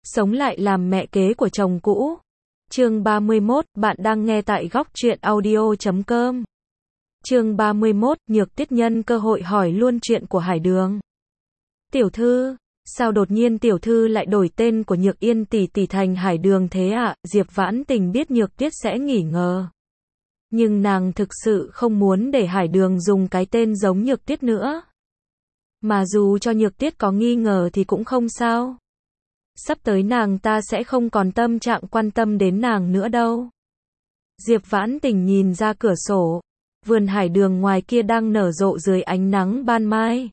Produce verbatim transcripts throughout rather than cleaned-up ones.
sống lại làm mẹ kế của chồng cũ. Chương ba mươi mốt, bạn đang nghe tại góc truyện audio chấm com. Chương ba mươi mốt, Nhược Tuyết nhân cơ hội hỏi luôn chuyện của Hải Đường. Tiểu thư, sao đột nhiên tiểu thư lại đổi tên của Nhược Yên tỷ tỷ thành Hải Đường thế ạ? Diệp Vãn Tình biết Nhược Tuyết sẽ nghi ngờ. Nhưng nàng thực sự không muốn để Hải Đường dùng cái tên giống Nhược Tuyết nữa. Mà dù cho Nhược Tuyết có nghi ngờ thì cũng không sao. Sắp tới nàng ta sẽ không còn tâm trạng quan tâm đến nàng nữa đâu. Diệp Vãn Tình nhìn ra cửa sổ. Vườn Hải Đường ngoài kia đang nở rộ dưới ánh nắng ban mai.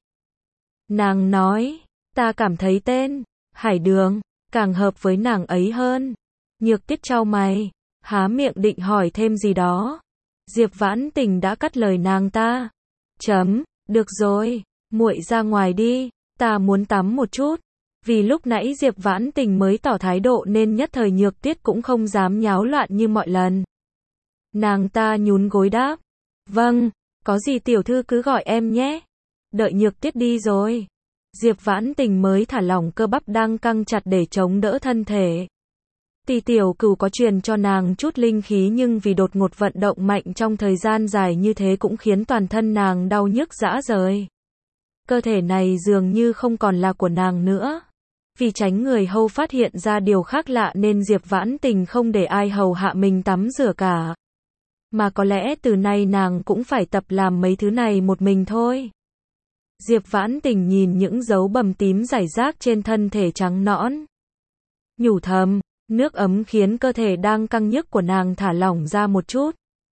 Nàng nói, ta cảm thấy tên Hải Đường càng hợp với nàng ấy hơn. Nhược Tuyết chau mày, há miệng định hỏi thêm gì đó. Diệp Vãn Tình đã cắt lời nàng ta. Chấm, được rồi, muội ra ngoài đi, ta muốn tắm một chút. Vì lúc nãy Diệp Vãn Tình mới tỏ thái độ nên nhất thời Nhược Tuyết cũng không dám nháo loạn như mọi lần. Nàng ta nhún gối đáp. Vâng, có gì tiểu thư cứ gọi em nhé. Đợi Nhược Tuyết đi rồi. Diệp Vãn Tình mới thả lỏng cơ bắp đang căng chặt để chống đỡ thân thể. Tỷ tiểu cửu có truyền cho nàng chút linh khí nhưng vì đột ngột vận động mạnh trong thời gian dài như thế cũng khiến toàn thân nàng đau nhức rã rời. Cơ thể này dường như không còn là của nàng nữa. Vì tránh người hầu phát hiện ra điều khác lạ nên Diệp Vãn Tình không để ai hầu hạ mình tắm rửa cả. Mà có lẽ từ nay nàng cũng phải tập làm mấy thứ này một mình thôi. Diệp Vãn Tình nhìn những dấu bầm tím rải rác trên thân thể trắng nõn. Nhủ thầm, nước ấm khiến cơ thể đang căng nhức của nàng thả lỏng ra một chút.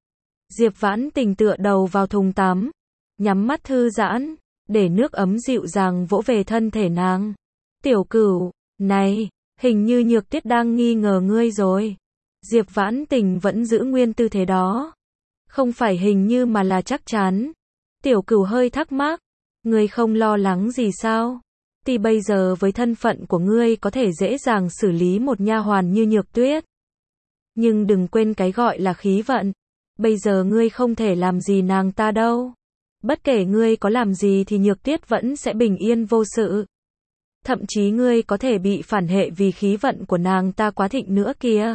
Diệp Vãn Tình tựa đầu vào thùng tắm, nhắm mắt thư giãn, để nước ấm dịu dàng vỗ về thân thể nàng. Tiểu Cửu, này, hình như Nhược Tuyết đang nghi ngờ ngươi rồi. Diệp Vãn Tình vẫn giữ nguyên tư thế đó. Không phải hình như mà là chắc chắn. Tiểu Cửu hơi thắc mắc. Ngươi không lo lắng gì sao? Thì bây giờ với thân phận của ngươi có thể dễ dàng xử lý một nha hoàn như Nhược Tuyết. Nhưng đừng quên cái gọi là khí vận. Bây giờ ngươi không thể làm gì nàng ta đâu. Bất kể ngươi có làm gì thì Nhược Tuyết vẫn sẽ bình yên vô sự. Thậm chí ngươi có thể bị phản hệ vì khí vận của nàng ta quá thịnh nữa kìa.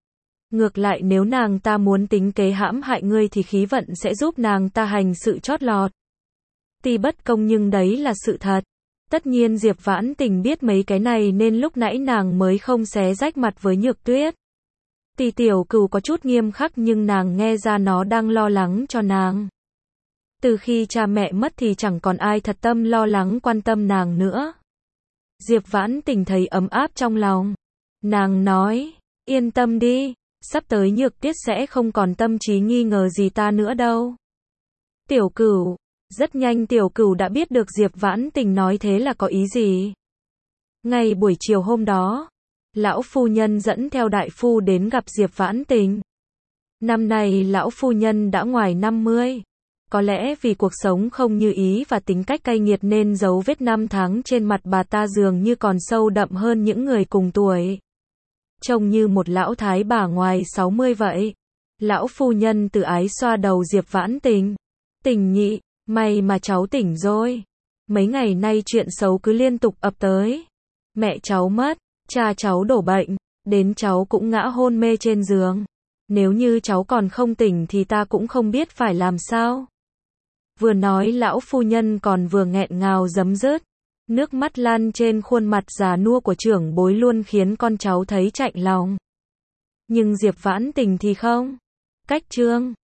Ngược lại nếu nàng ta muốn tính kế hãm hại ngươi thì khí vận sẽ giúp nàng ta hành sự chót lọt. Tuy bất công nhưng đấy là sự thật. Tất nhiên Diệp Vãn Tình biết mấy cái này nên lúc nãy nàng mới không xé rách mặt với Nhược Tuyết. Tuy tiểu cửu có chút nghiêm khắc nhưng nàng nghe ra nó đang lo lắng cho nàng. Từ khi cha mẹ mất thì chẳng còn ai thật tâm lo lắng quan tâm nàng nữa. Diệp Vãn Tình thấy ấm áp trong lòng. Nàng nói, yên tâm đi, sắp tới Nhược Tuyết sẽ không còn tâm trí nghi ngờ gì ta nữa đâu. Tiểu Cửu, rất nhanh Tiểu Cửu đã biết được Diệp Vãn Tình nói thế là có ý gì. Ngay buổi chiều hôm đó, lão phu nhân dẫn theo đại phu đến gặp Diệp Vãn Tình. Năm nay lão phu nhân đã ngoài năm mươi. Có lẽ vì cuộc sống không như ý và tính cách cay nghiệt nên dấu vết năm tháng trên mặt bà ta dường như còn sâu đậm hơn những người cùng tuổi. Trông như một lão thái bà ngoài sáu mươi vậy. Lão phu nhân từ ái xoa đầu Diệp Vãn Tình. Tình nhị, may mà cháu tỉnh rồi. Mấy ngày nay chuyện xấu cứ liên tục ập tới. Mẹ cháu mất, cha cháu đổ bệnh, đến cháu cũng ngã hôn mê trên giường. Nếu như cháu còn không tỉnh thì ta cũng không biết phải làm sao. Vừa nói lão phu nhân còn vừa nghẹn ngào giấm dứt. Nước mắt lan trên khuôn mặt già nua của trưởng bối luôn khiến con cháu thấy chạnh lòng. Nhưng Diệp Vãn Tình thì không. Cách chương